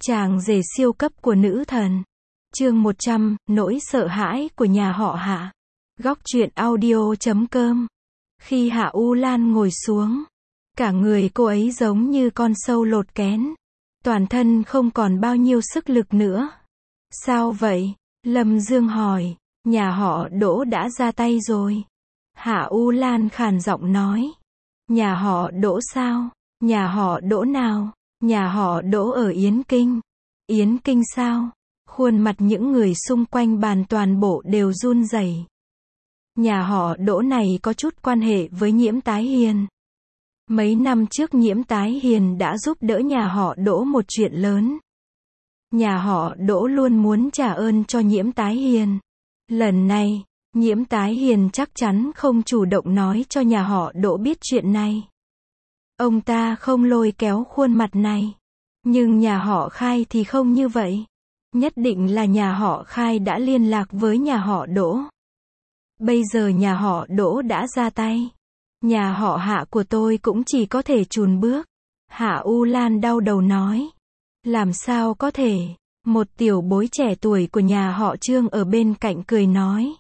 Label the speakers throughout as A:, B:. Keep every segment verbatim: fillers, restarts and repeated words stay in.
A: Chàng rể siêu cấp của nữ thần. Chương một trăm, nỗi sợ hãi của nhà họ Hạ. Góc truyện audio chấm com. Khi Hạ U Lan ngồi xuống, cả người cô ấy giống như con sâu lột kén. Toàn thân không còn bao nhiêu sức lực nữa. Sao vậy? Lâm Dương hỏi. Nhà họ Đỗ đã ra tay rồi. Hạ U Lan khàn giọng nói. Nhà họ Đỗ sao? Nhà họ Đỗ nào? Nhà họ Đỗ ở Yến Kinh. Yến Kinh sao? Khuôn mặt những người xung quanh bàn toàn bộ đều run rẩy. Nhà họ Đỗ này có chút quan hệ với Nhiễm Tái Hiền. Mấy năm trước Nhiễm Tái Hiền đã giúp đỡ nhà họ Đỗ một chuyện lớn. Nhà họ Đỗ luôn muốn trả ơn cho Nhiễm Tái Hiền. Lần này, Nhiễm Tái Hiền chắc chắn không chủ động nói cho nhà họ Đỗ biết chuyện này. Ông ta không lôi kéo khuôn mặt này. Nhưng nhà họ Khai thì không như vậy. Nhất định là nhà họ Khai đã liên lạc với nhà họ Đỗ. Bây giờ nhà họ Đỗ đã ra tay. Nhà họ Hạ của tôi cũng chỉ có thể chùn bước. Hạ U Lan đau đầu nói. Làm sao có thể? Một tiểu bối trẻ tuổi của nhà họ Trương ở bên cạnh cười nói.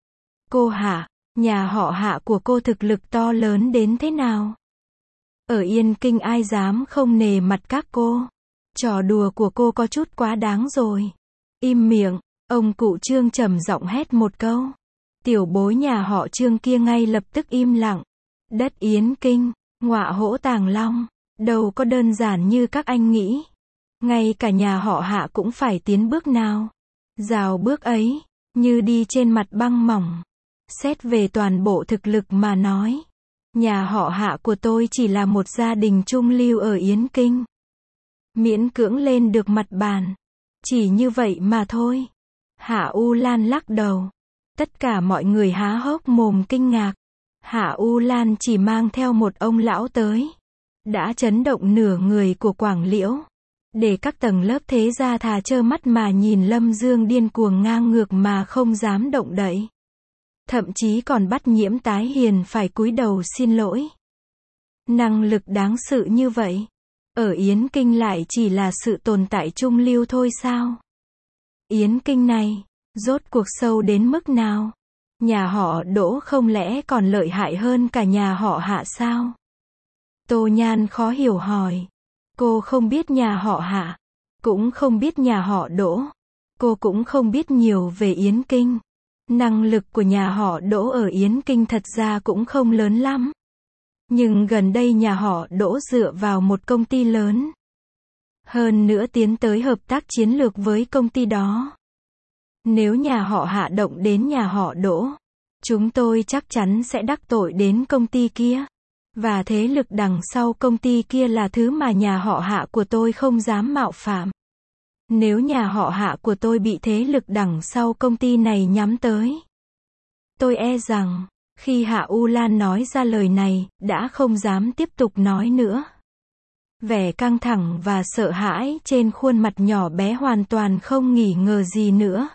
A: Cô Hạ, nhà họ Hạ của cô thực lực to lớn đến thế nào? Ở Yên Kinh ai dám không nề mặt các cô? Trò đùa của cô có chút quá đáng rồi. Im miệng, ông cụ Trương trầm giọng hét một câu. Tiểu bối nhà họ Trương kia ngay lập tức im lặng. Đất Yến Kinh, ngọa hổ Tàng Long, đâu có đơn giản như các anh nghĩ. Ngay cả nhà họ Hạ cũng phải tiến bước nào. Rào bước ấy, như đi trên mặt băng mỏng. Xét về toàn bộ thực lực mà nói. Nhà họ Hạ của tôi chỉ là một gia đình trung lưu ở Yến Kinh. Miễn cưỡng lên được mặt bàn. Chỉ như vậy mà thôi. Hạ U Lan lắc đầu. Tất cả mọi người há hốc mồm kinh ngạc. Hạ U Lan chỉ mang theo một ông lão tới. Đã chấn động nửa người của Quảng Liễu. Để các tầng lớp thế gia thà trơ mắt mà nhìn Lâm Dương điên cuồng ngang ngược mà không dám động đậy. Thậm chí còn bắt Nhiễm Tái Hiền phải cúi đầu xin lỗi. Năng lực đáng sợ như vậy. Ở Yến Kinh lại chỉ là sự tồn tại trung lưu thôi sao? Yến Kinh này, rốt cuộc sâu đến mức nào? Nhà họ Đỗ không lẽ còn lợi hại hơn cả nhà họ Hạ sao? Tô Nhan khó hiểu hỏi. Cô không biết nhà họ Hạ, cũng không biết nhà họ Đỗ. Cô cũng không biết nhiều về Yến Kinh. Năng lực của nhà họ Đỗ ở Yến Kinh thật ra cũng không lớn lắm. Nhưng gần đây nhà họ Đỗ dựa vào một công ty lớn. Hơn nữa tiến tới hợp tác chiến lược với công ty đó. Nếu nhà họ Hạ động đến nhà họ Đỗ, chúng tôi chắc chắn sẽ đắc tội đến công ty kia. Và thế lực đằng sau công ty kia là thứ mà nhà họ Hạ của tôi không dám mạo phạm. Nếu nhà họ Hạ của tôi bị thế lực đằng sau công ty này nhắm tới, tôi e rằng, khi Hạ U Lan nói ra lời này, đã không dám tiếp tục nói nữa. Vẻ căng thẳng và sợ hãi trên khuôn mặt nhỏ bé hoàn toàn không nghi ngờ gì nữa.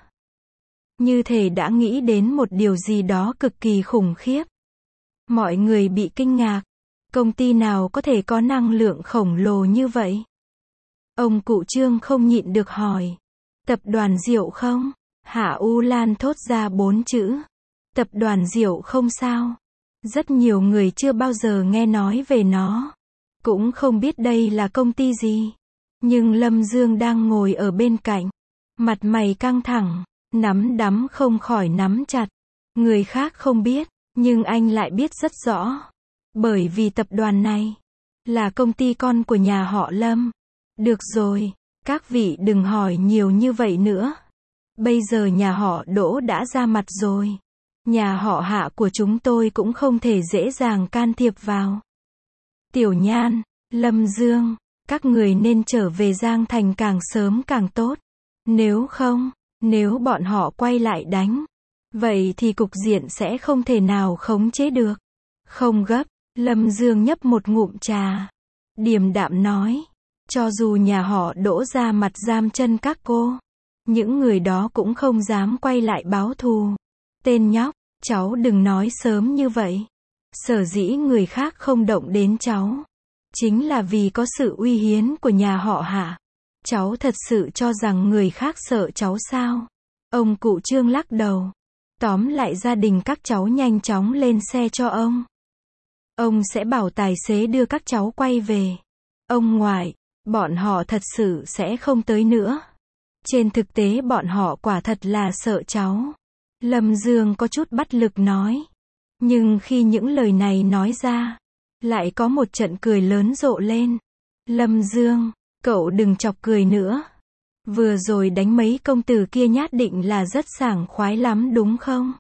A: Như thể đã nghĩ đến một điều gì đó cực kỳ khủng khiếp. Mọi người bị kinh ngạc. Công ty nào có thể có năng lượng khổng lồ như vậy? Ông cụ Trương không nhịn được hỏi. Tập đoàn Diệu không? Hạ U Lan thốt ra bốn chữ. Tập đoàn Diệu không sao? Rất nhiều người chưa bao giờ nghe nói về nó. Cũng không biết đây là công ty gì. Nhưng Lâm Dương đang ngồi ở bên cạnh. Mặt mày căng thẳng, nắm đấm không khỏi nắm chặt. Người khác không biết, nhưng anh lại biết rất rõ. Bởi vì tập đoàn này là công ty con của nhà họ Lâm. Được rồi, các vị đừng hỏi nhiều như vậy nữa. Bây giờ nhà họ Đỗ đã ra mặt rồi. Nhà họ Hạ của chúng tôi cũng không thể dễ dàng can thiệp vào. Tiểu Nhan, Lâm Dương, các người nên trở về Giang Thành càng sớm càng tốt. Nếu không, nếu bọn họ quay lại đánh, vậy thì cục diện sẽ không thể nào khống chế được. Không gấp, Lâm Dương nhấp một ngụm trà. Điềm đạm nói. Cho dù nhà họ Đỗ ra mặt giam chân các cô, những người đó cũng không dám quay lại báo thù. Tên nhóc, cháu đừng nói sớm như vậy. Sở dĩ người khác không động đến cháu, chính là vì có sự uy hiến của nhà họ Hạ. Cháu thật sự cho rằng người khác sợ cháu sao? Ông cụ Trương lắc đầu. Tóm lại gia đình các cháu nhanh chóng lên xe cho ông. Ông sẽ bảo tài xế đưa các cháu quay về. Ông ngoại, bọn họ thật sự sẽ không tới nữa. Trên thực tế bọn họ quả thật là sợ cháu. Lâm Dương có chút bất lực nói. Nhưng khi những lời này nói ra, lại có một trận cười lớn rộ lên. Lâm Dương, cậu đừng chọc cười nữa. Vừa rồi đánh mấy công tử kia nhát định là rất sảng khoái lắm đúng không?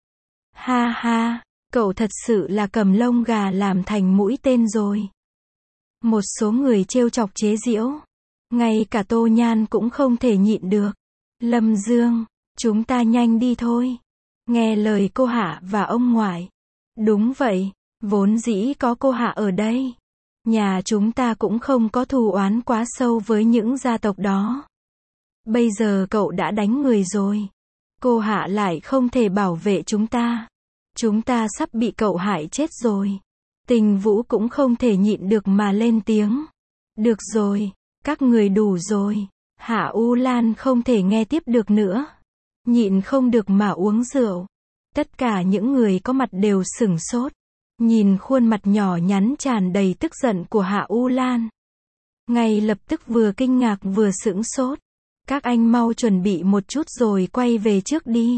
A: Ha ha, cậu thật sự là cầm lông gà làm thành mũi tên rồi. Một số người trêu chọc chế giễu. Ngay cả Tô Nhan cũng không thể nhịn được. Lâm Dương, chúng ta nhanh đi thôi. Nghe lời cô Hạ và ông ngoại. Đúng vậy, vốn dĩ có cô Hạ ở đây. Nhà chúng ta cũng không có thù oán quá sâu với những gia tộc đó. Bây giờ cậu đã đánh người rồi. Cô Hạ lại không thể bảo vệ chúng ta. Chúng ta sắp bị cậu hại chết rồi. Tình Vũ cũng không thể nhịn được mà lên tiếng. Được rồi, các người đủ rồi. Hạ U Lan không thể nghe tiếp được nữa. Nhịn không được mà uống rượu. Tất cả những người có mặt đều sửng sốt. Nhìn khuôn mặt nhỏ nhắn tràn đầy tức giận của Hạ U Lan. Ngay lập tức vừa kinh ngạc vừa sửng sốt. Các anh mau chuẩn bị một chút rồi quay về trước đi.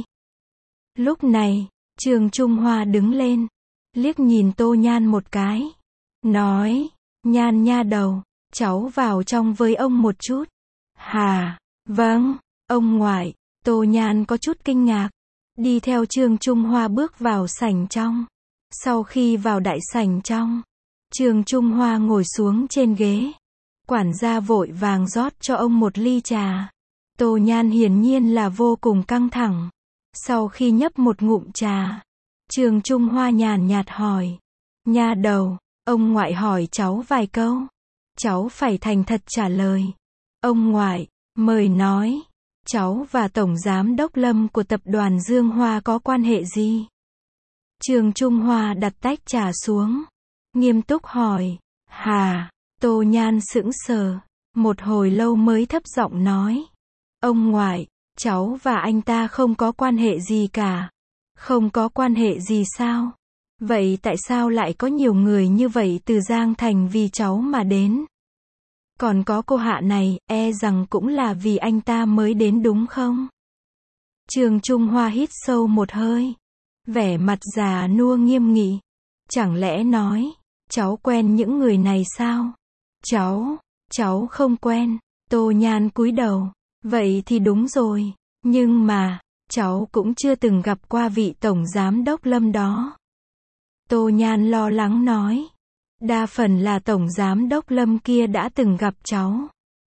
A: Lúc này, Trương Trung Hoa đứng lên. Liếc nhìn Tô Nhan một cái. Nói, Nhan nha đầu, cháu vào trong với ông một chút. Hà, vâng, ông ngoại. Tô Nhan có chút kinh ngạc. Đi theo Trương Trung Hoa bước vào sảnh trong. Sau khi vào đại sảnh trong, Trương Trung Hoa ngồi xuống trên ghế. Quản gia vội vàng rót cho ông một ly trà. Tô Nhan hiển nhiên là vô cùng căng thẳng. Sau khi nhấp một ngụm trà, Trương Trung Hoa nhàn nhạt hỏi. Nha đầu, ông ngoại hỏi cháu vài câu. Cháu phải thành thật trả lời. Ông ngoại, mời nói. Cháu và Tổng Giám Đốc Lâm của tập đoàn Dương Hoa có quan hệ gì? Trương Trung Hoa đặt tách trà xuống. Nghiêm túc hỏi. Hà, Tô Nhan sững sờ. Một hồi lâu mới thấp giọng nói. Ông ngoại, cháu và anh ta không có quan hệ gì cả. Không có quan hệ gì sao? Vậy tại sao lại có nhiều người như vậy từ Giang Thành vì cháu mà đến? Còn có cô Hạ này, e rằng cũng là vì anh ta mới đến đúng không? Trương Trung Hoa hít sâu một hơi. Vẻ mặt già nua nghiêm nghị. Chẳng lẽ nói, cháu quen những người này sao? Cháu, cháu không quen. Tô Nhan cúi đầu. Vậy thì đúng rồi. Nhưng mà, cháu cũng chưa từng gặp qua vị Tổng Giám Đốc Lâm đó. Tô Nhan lo lắng nói. Đa phần là Tổng Giám Đốc Lâm kia đã từng gặp cháu.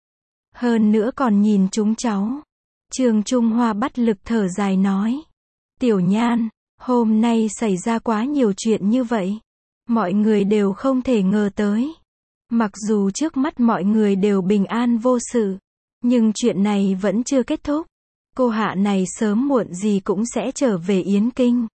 A: Hơn nữa còn nhìn chúng cháu. Trương Trung Hoa bất lực thở dài nói. Tiểu Nhan, hôm nay xảy ra quá nhiều chuyện như vậy. Mọi người đều không thể ngờ tới. Mặc dù trước mắt mọi người đều bình an vô sự, nhưng chuyện này vẫn chưa kết thúc. Cô Hạ này sớm muộn gì cũng sẽ trở về Yến Kinh.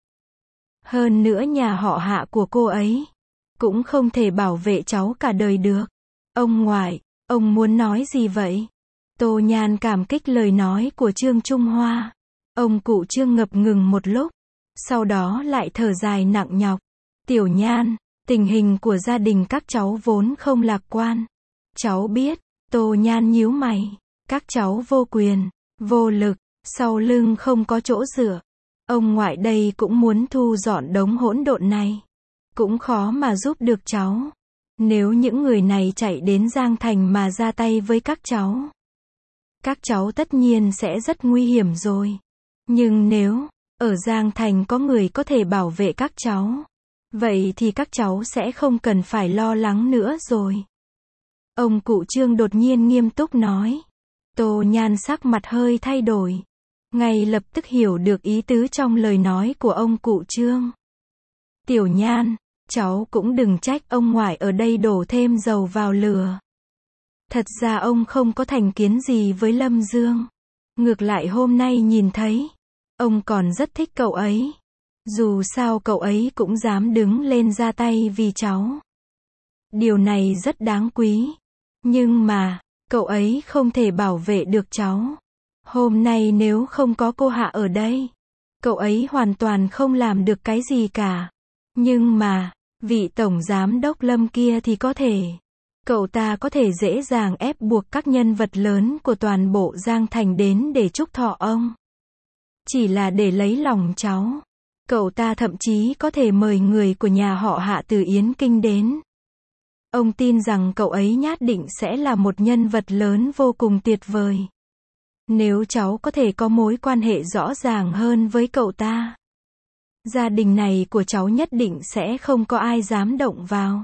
A: Hơn nữa nhà họ Hạ của cô ấy cũng không thể bảo vệ cháu cả đời được. Ông ngoại, ông muốn nói gì vậy? Tô Nhan cảm kích lời nói của Trương Trung Hoa. Ông cụ Trương ngập ngừng một lúc, sau đó lại thở dài nặng nhọc. Tiểu Nhan, tình hình của gia đình các cháu vốn không lạc quan. Cháu biết. Tô Nhan nhíu mày. Các cháu vô quyền, vô lực, sau lưng không có chỗ dựa. Ông ngoại đây cũng muốn thu dọn đống hỗn độn này. Cũng khó mà giúp được cháu. Nếu những người này chạy đến Giang Thành mà ra tay với các cháu, các cháu tất nhiên sẽ rất nguy hiểm rồi. Nhưng nếu ở Giang Thành có người có thể bảo vệ các cháu, vậy thì các cháu sẽ không cần phải lo lắng nữa rồi. Ông cụ Trương đột nhiên nghiêm túc nói. Tô Nhan sắc mặt hơi thay đổi. Ngay lập tức hiểu được ý tứ trong lời nói của ông cụ Trương. Tiểu Nhan, cháu cũng đừng trách ông ngoại ở đây đổ thêm dầu vào lửa. Thật ra ông không có thành kiến gì với Lâm Dương. Ngược lại hôm nay nhìn thấy, ông còn rất thích cậu ấy. Dù sao cậu ấy cũng dám đứng lên ra tay vì cháu. Điều này rất đáng quý. Nhưng mà, Cậu ấy không thể bảo vệ được cháu. Hôm nay nếu không có cô Hạ ở đây, cậu ấy hoàn toàn không làm được cái gì cả. Nhưng mà, vị tổng giám đốc Lâm kia thì có thể. Cậu ta có thể dễ dàng ép buộc các nhân vật lớn của toàn bộ Giang Thành đến để chúc thọ ông. Chỉ là để lấy lòng cháu. Cậu ta thậm chí có thể mời người của nhà họ Hạ từ Yến Kinh đến. Ông tin rằng cậu ấy nhất định sẽ là một nhân vật lớn vô cùng tuyệt vời. Nếu cháu có thể có mối quan hệ rõ ràng hơn với cậu ta, gia đình này của cháu nhất định sẽ không có ai dám động vào.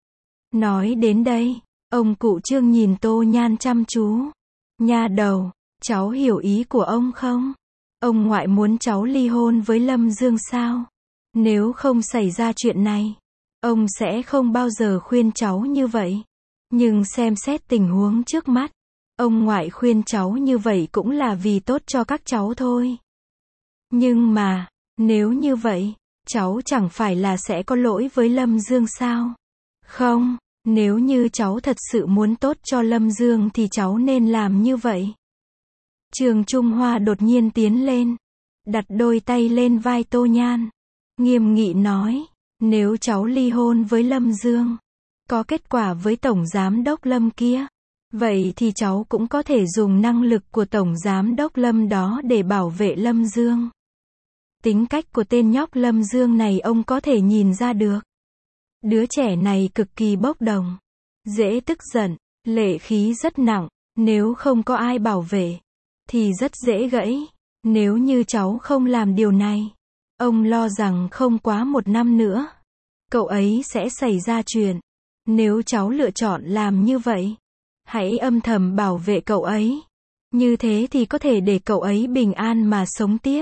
A: Nói đến đây, ông cụ Trương nhìn Tô Nhan chăm chú. Nha đầu, cháu hiểu ý của ông không? Ông ngoại muốn cháu ly hôn với Lâm Dương sao? Nếu không xảy ra chuyện này, ông sẽ không bao giờ khuyên cháu như vậy. Nhưng xem xét tình huống trước mắt, ông ngoại khuyên cháu như vậy cũng là vì tốt cho các cháu thôi. Nhưng mà, nếu như vậy, cháu chẳng phải là sẽ có lỗi với Lâm Dương sao? Không, nếu như cháu thật sự muốn tốt cho Lâm Dương thì cháu nên làm như vậy. Trường Trung Hoa đột nhiên tiến lên, đặt đôi tay lên vai Tô Nhan, nghiêm nghị nói, nếu cháu ly hôn với Lâm Dương, có kết quả với Tổng Giám đốc Lâm kia, vậy thì cháu cũng có thể dùng năng lực của Tổng Giám đốc Lâm đó để bảo vệ Lâm Dương. Tính cách của tên nhóc Lâm Dương này ông có thể nhìn ra được. Đứa trẻ này cực kỳ bốc đồng, dễ tức giận, lệ khí rất nặng, nếu không có ai bảo vệ, thì rất dễ gãy. Nếu như cháu không làm điều này, ông lo rằng không quá một năm nữa, cậu ấy sẽ xảy ra chuyện. Nếu cháu lựa chọn làm như vậy, hãy âm thầm bảo vệ cậu ấy. Như thế thì có thể để cậu ấy bình an mà sống tiếp.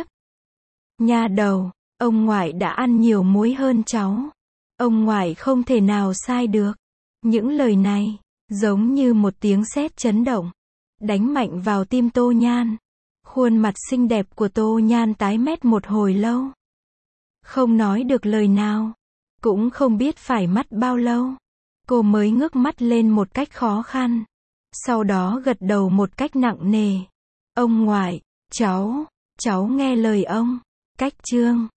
A: Nha đầu, ông ngoại đã ăn nhiều muối hơn cháu. Ông ngoại không thể nào sai được. Những lời này, giống như một tiếng sét chấn động, đánh mạnh vào tim Tô Nhan. Khuôn mặt xinh đẹp của Tô Nhan tái mét một hồi lâu. Không nói được lời nào, cũng không biết phải mất bao lâu. Cô mới ngước mắt lên một cách khó khăn. Sau đó gật đầu một cách nặng nề. Ông ngoại, cháu, cháu nghe lời ông. Cách chương